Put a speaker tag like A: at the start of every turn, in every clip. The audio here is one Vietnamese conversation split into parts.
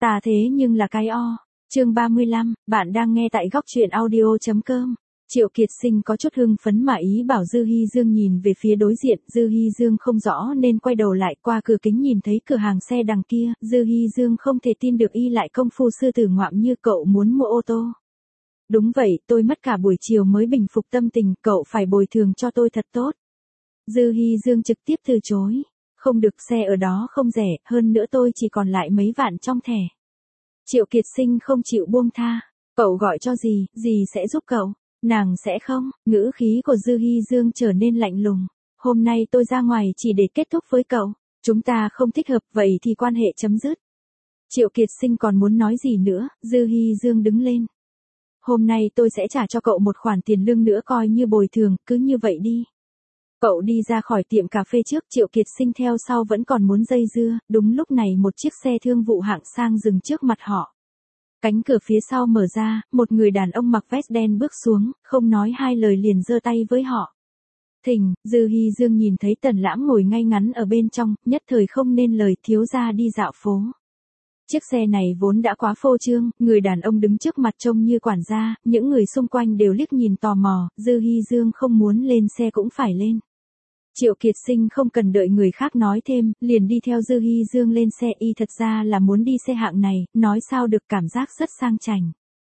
A: Ta thế nhưng là cái o. Chương 35, bạn đang nghe tại góc truyện audio.com. Triệu Kiệt Sinh có chút hưng phấn mà ý bảo Dư Hi Dương nhìn về phía đối diện, Dư Hi Dương không rõ nên quay đầu lại, qua cửa kính nhìn thấy cửa hàng xe đằng kia, Dư Hi Dương không thể tin được y lại công phu sư tử ngoạm như cậu muốn mua ô tô. Đúng vậy, tôi mất cả buổi chiều mới bình phục tâm tình, cậu phải bồi thường cho tôi thật tốt. Dư Hi Dương trực tiếp từ chối. Không được, xe ở đó không rẻ, hơn nữa tôi chỉ còn lại mấy vạn trong thẻ. Triệu Kiệt Sinh không chịu buông tha. Cậu gọi cho gì sẽ giúp cậu? Nàng sẽ không. Ngữ khí của Dư Hi Dương trở nên lạnh lùng. Hôm nay tôi ra ngoài chỉ để kết thúc với cậu. Chúng ta không thích hợp, vậy thì quan hệ chấm dứt. Triệu Kiệt Sinh còn muốn nói gì nữa, Dư Hi Dương đứng lên. Hôm nay tôi sẽ trả cho cậu một khoản tiền lương nữa coi như bồi thường, cứ như vậy đi. Cậu đi ra khỏi tiệm cà phê trước, Triệu Kiệt Sinh theo sau vẫn còn muốn dây dưa, đúng lúc này một chiếc xe thương vụ hạng sang dừng trước mặt họ. Cánh cửa phía sau mở ra, một người đàn ông mặc vest đen bước xuống, không nói hai lời liền giơ tay với họ. Thình, Dư Hi Dương nhìn thấy Tần Lãm ngồi ngay ngắn ở bên trong, nhất thời không nên lời, thiếu gia đi dạo phố. Chiếc xe này vốn đã quá phô trương, người đàn ông đứng trước mặt trông như quản gia, những người xung quanh đều liếc nhìn tò mò, Dư Hi Dương không muốn lên xe cũng phải lên. Triệu Kiệt Sinh không cần đợi người khác nói thêm, liền đi theo Dư Hi Dương lên xe, y thật ra là muốn đi xe hạng này, nói sao được, cảm giác rất sang chảnh.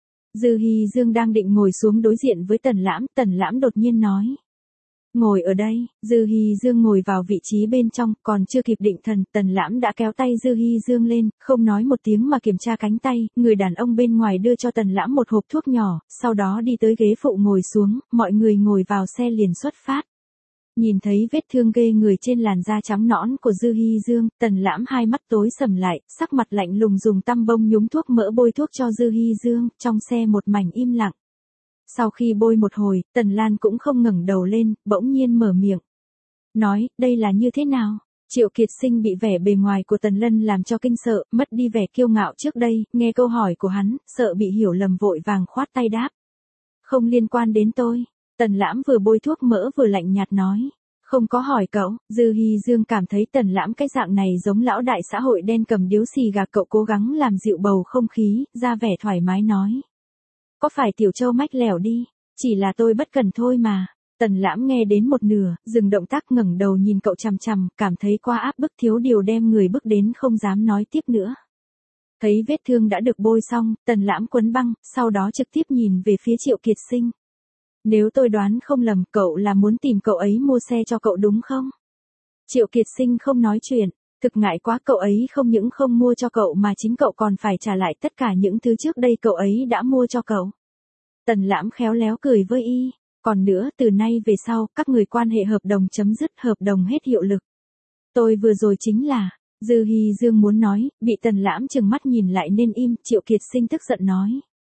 A: Dư Hi Dương đang định ngồi xuống đối diện với Tần Lãm đột nhiên nói. Ngồi ở đây, Dư Hi Dương ngồi vào vị trí bên trong, còn chưa kịp định thần, Tần Lãm đã kéo tay Dư Hi Dương lên, không nói một tiếng mà kiểm tra cánh tay, người đàn ông bên ngoài đưa cho Tần Lãm một hộp thuốc nhỏ, sau đó đi tới ghế phụ ngồi xuống, mọi người ngồi vào xe liền xuất phát. Nhìn thấy vết thương ghê người trên làn da trắng nõn của Dư Hi Dương, Tần Lãm hai mắt tối sầm lại, sắc mặt lạnh lùng dùng tăm bông nhúng thuốc mỡ bôi thuốc cho Dư Hi Dương, trong xe một mảnh im lặng. Sau khi bôi một hồi, Tần Lan cũng không ngẩng đầu lên, bỗng nhiên mở miệng. Nói, đây là như thế nào? Triệu Kiệt Sinh bị vẻ bề ngoài của Tần Lân làm cho kinh sợ, mất đi vẻ kiêu ngạo trước đây, nghe câu hỏi của hắn, sợ bị hiểu lầm vội vàng khoát tay đáp. Không liên quan đến tôi. Tần Lãm vừa bôi thuốc mỡ vừa lạnh nhạt nói. Không có hỏi cậu. Dư Hi Dương cảm thấy Tần Lãm cái dạng này giống lão đại xã hội đen cầm điếu xì gà, cậu cố gắng làm dịu bầu không khí, ra vẻ thoải mái nói. Có phải Tiểu Châu mách lẻo đi, chỉ là tôi bất cẩn thôi mà. Tần Lãm nghe đến một nửa, dừng động tác ngẩng đầu nhìn cậu chằm chằm, cảm thấy quá áp bức, thiếu điều đem người bức đến không dám nói tiếp nữa. Thấy vết thương đã được bôi xong, Tần Lãm quấn băng, sau đó trực tiếp nhìn về phía Triệu Kiệt Sinh. Nếu tôi đoán không lầm, cậu là muốn tìm cậu ấy mua xe cho cậu đúng không? Triệu Kiệt Sinh không nói chuyện, thực ngại quá, cậu ấy không những không mua cho cậu mà chính cậu còn phải trả lại tất cả những thứ trước đây cậu ấy đã mua cho cậu. Tần Lãm khéo léo cười với y, còn nữa, từ nay về sau, các người quan hệ hợp đồng chấm dứt, hợp đồng hết hiệu lực. Tôi vừa rồi chính là, Dư Hi Dương muốn nói, bị Tần Lãm trừng mắt nhìn lại nên im, Triệu Kiệt Sinh tức giận nói.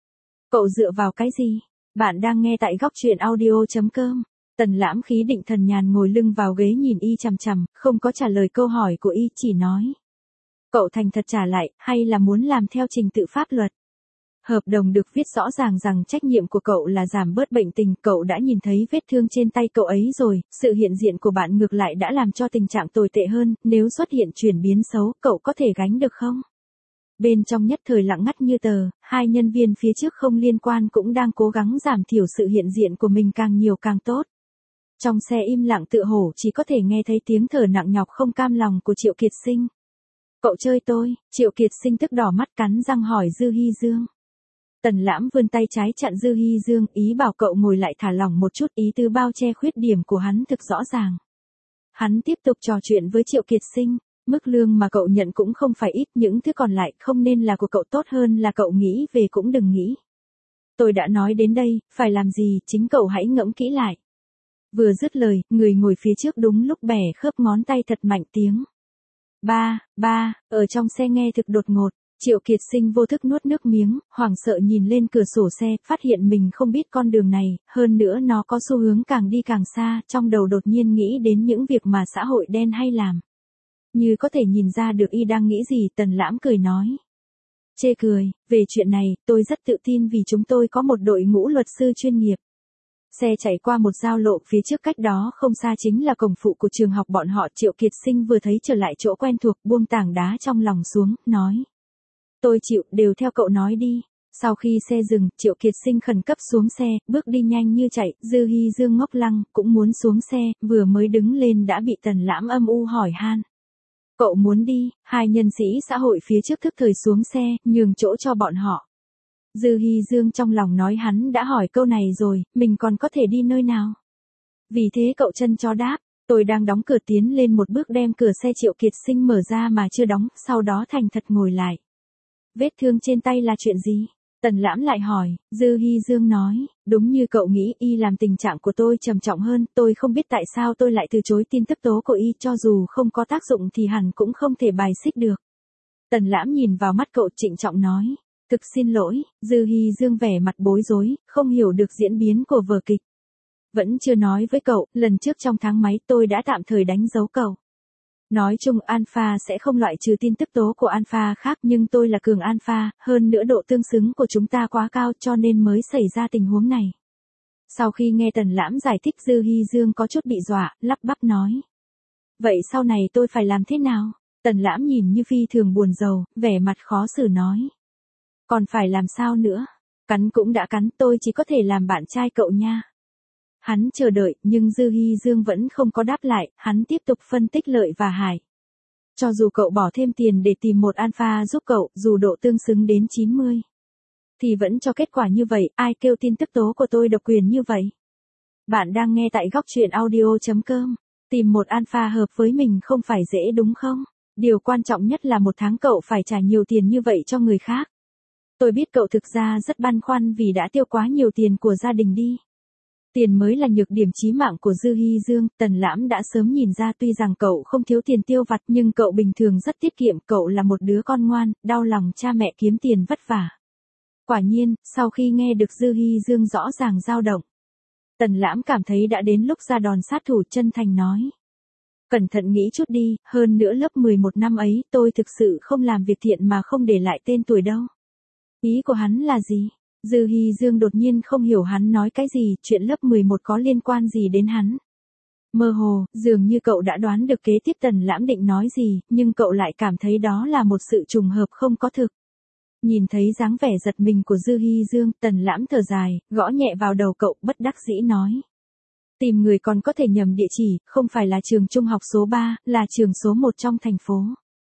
A: Cậu dựa vào cái gì? Bạn đang nghe tại góc truyện audio.com. Tần Lãm khí định thần nhàn ngồi lưng vào ghế nhìn y chằm chằm, không có trả lời câu hỏi của y, chỉ nói. Cậu thành thật trả lại, hay là muốn làm theo trình tự pháp luật? Hợp đồng được viết rõ ràng rằng trách nhiệm của cậu là giảm bớt bệnh tình, cậu đã nhìn thấy vết thương trên tay cậu ấy rồi, sự hiện diện của bạn ngược lại đã làm cho tình trạng tồi tệ hơn, nếu xuất hiện chuyển biến xấu, cậu có thể gánh được không? Bên trong nhất thời lặng ngắt như tờ, hai nhân viên phía trước không liên quan cũng đang cố gắng giảm thiểu sự hiện diện của mình càng nhiều càng tốt. Trong xe im lặng tựa hồ chỉ có thể nghe thấy tiếng thở nặng nhọc không cam lòng của Triệu Kiệt Sinh. Cậu chơi tôi, Triệu Kiệt Sinh tức đỏ mắt cắn răng hỏi Dư Hi Dương. Tần Lãm vươn tay trái chặn Dư Hi Dương, ý bảo cậu ngồi lại thả lỏng một chút, ý tứ bao che khuyết điểm của hắn thực rõ ràng. Hắn tiếp tục trò chuyện với Triệu Kiệt Sinh. Mức lương mà cậu nhận cũng không phải ít, những thứ còn lại không nên là của cậu, tốt hơn là cậu nghĩ về cũng đừng nghĩ. Tôi đã nói đến đây, phải làm gì, chính cậu hãy ngẫm kỹ lại. Vừa dứt lời, người ngồi phía trước đúng lúc bẻ khớp ngón tay thật mạnh tiếng. Ba, ở trong xe nghe thực đột ngột, Triệu Kiệt Sinh vô thức nuốt nước miếng, hoảng sợ nhìn lên cửa sổ xe, phát hiện mình không biết con đường này, hơn nữa nó có xu hướng càng đi càng xa, trong đầu đột nhiên nghĩ đến những việc mà xã hội đen hay làm. Như có thể nhìn ra được y đang nghĩ gì, Tần Lãm cười nói. Chê cười, về chuyện này, tôi rất tự tin vì chúng tôi có một đội ngũ luật sư chuyên nghiệp. Xe chạy qua một giao lộ phía trước, cách đó không xa chính là cổng phụ của trường học bọn họ. Triệu Kiệt Sinh vừa thấy trở lại chỗ quen thuộc, buông tảng đá trong lòng xuống, nói. Tôi chịu, đều theo cậu nói đi. Sau khi xe dừng, Triệu Kiệt Sinh khẩn cấp xuống xe, bước đi nhanh như chạy, Dư Hi Dương ngốc lăng, cũng muốn xuống xe, vừa mới đứng lên đã bị Tần Lãm âm u hỏi han. Cậu muốn đi? Hai nhân sĩ xã hội phía trước thức thời xuống xe, nhường chỗ cho bọn họ. Dư Hi Dương trong lòng nói hắn đã hỏi câu này rồi, mình còn có thể đi nơi nào? Vì thế cậu chân chó đáp, tôi đang đóng cửa tiến lên một bước đem cửa xe Triệu Kiệt Sinh mở ra mà chưa đóng, sau đó thành thật ngồi lại. Vết thương trên tay là chuyện gì? Tần Lãm lại hỏi, Dư Hi Dương nói, đúng như cậu nghĩ, y làm tình trạng của tôi trầm trọng hơn, tôi không biết tại sao tôi lại từ chối tin tức tố của y, cho dù không có tác dụng thì hẳn cũng không thể bài xích được. Tần Lãm nhìn vào mắt cậu trịnh trọng nói, thực xin lỗi. Dư Hi Dương vẻ mặt bối rối, không hiểu được diễn biến của vở kịch. Vẫn chưa nói với cậu, lần trước trong tháng máy tôi đã tạm thời đánh dấu cậu. Nói chung alpha sẽ không loại trừ tin tức tố của alpha khác, nhưng tôi là cường alpha, hơn nữa độ tương xứng của chúng ta quá cao cho nên mới xảy ra tình huống này. Sau khi nghe Tần Lãm giải thích, Dư Hi Dương có chút bị dọa, lắp bắp nói. Vậy sau này tôi phải làm thế nào? Tần Lãm nhìn như phi thường buồn rầu, vẻ mặt khó xử nói. Còn phải làm sao nữa? Cắn cũng đã cắn, tôi chỉ có thể làm bạn trai cậu nha. Hắn chờ đợi, nhưng Dư Hi Dương vẫn không có đáp lại, hắn tiếp tục phân tích lợi và hại. Cho dù cậu bỏ thêm tiền để tìm một alpha giúp cậu, dù độ tương xứng đến 90, thì vẫn cho kết quả như vậy, ai kêu tin tức tố của tôi độc quyền như vậy? Bạn đang nghe tại góc truyện audio.com. Tìm một alpha hợp với mình không phải dễ đúng không? Điều quan trọng nhất là một tháng cậu phải trả nhiều tiền như vậy cho người khác. Tôi biết cậu thực ra rất băn khoăn vì đã tiêu quá nhiều tiền của gia đình đi. Tiền mới là nhược điểm chí mạng của Dư Hi Dương, Tần Lãm đã sớm nhìn ra, tuy rằng cậu không thiếu tiền tiêu vặt nhưng cậu bình thường rất tiết kiệm, cậu là một đứa con ngoan, đau lòng cha mẹ kiếm tiền vất vả. Quả nhiên, sau khi nghe được Dư Hi Dương rõ ràng dao động, Tần Lãm cảm thấy đã đến lúc ra đòn sát thủ, chân thành nói. Cẩn thận nghĩ chút đi, hơn nữa lớp 11 năm ấy, tôi thực sự không làm việc thiện mà không để lại tên tuổi đâu. Ý của hắn là gì? Dư Hi Dương đột nhiên không hiểu hắn nói cái gì, chuyện lớp 11 có liên quan gì đến hắn. Mơ hồ, dường như cậu đã đoán được kế tiếp Tần Lãm định nói gì, nhưng cậu lại cảm thấy đó là một sự trùng hợp không có thực. Nhìn thấy dáng vẻ giật mình của Dư Hi Dương, Tần Lãm thở dài, gõ nhẹ vào đầu cậu, bất đắc dĩ nói. Tìm người còn có thể nhầm địa chỉ, không phải là trường trung học số 3, là trường số 1 trong thành phố.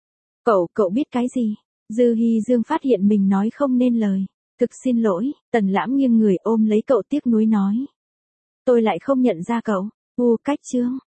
A: Cậu biết cái gì? Dư Hi Dương phát hiện mình nói không nên lời. Thực xin lỗi. Tần Lãm nghiêng người ôm lấy cậu tiếc nuối nói. Tôi lại không nhận ra cậu. Cách chương.